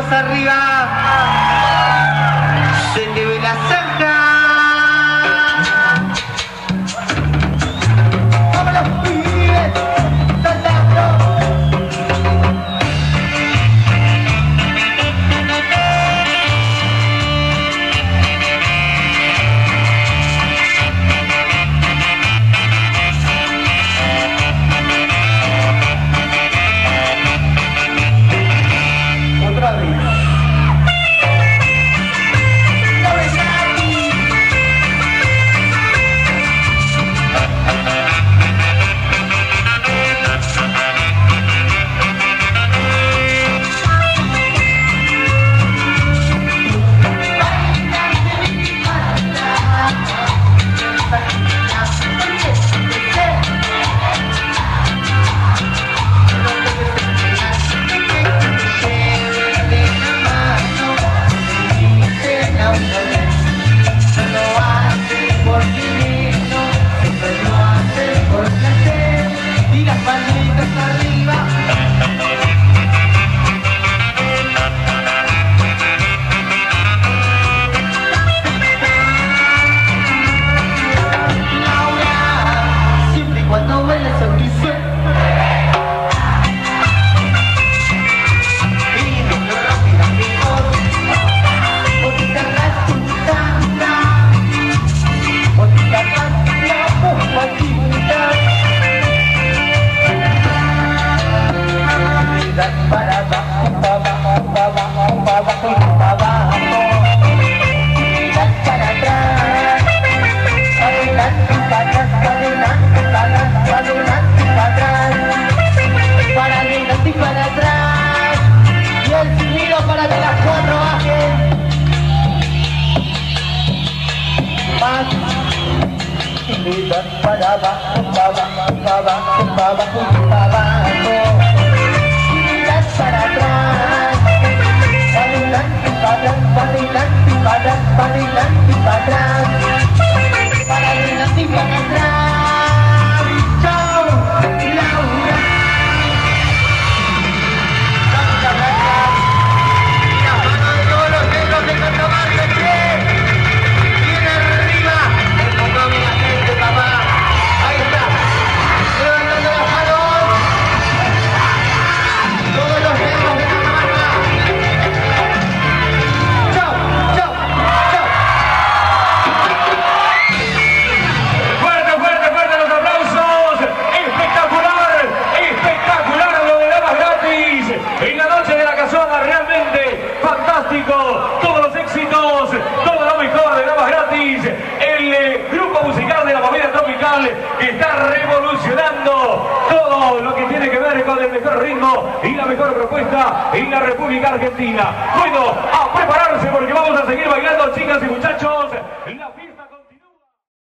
manitos arriba. Se te ve la ceja. ¡Vámonos, pibes! ¡Saltando! Otra vez. Para abajo, para abajo, para abajo, para abajo, para abajo. Miras para atrás, para adelante, para atrás, para adelante, para atrás, para adelante, para atrás, para adelante y para atrás. ¡Chao, Laura! Muchas gracias. Las manos de todos los negros de Catamarca, pie. Bien arriba. Enfocame la gente, papá. Ahí está. Levantando las manos. Todos los negros de Catamarca. Chao, chao, chao. Fuerte, fuerte, fuerte los aplausos. Espectacular, espectacular lo de Damas Gratis. En la noche de la Casona, realmente fantástico. Todos los éxitos, todo lo mejor de Damas Gratis. El grupo musical de la movida tropical que está revolucionando todo lo que tiene que ver con el mejor ritmo y la mejor propuesta en la República Argentina. Bueno, a prepararse porque vamos a seguir bailando, chicas y muchachos.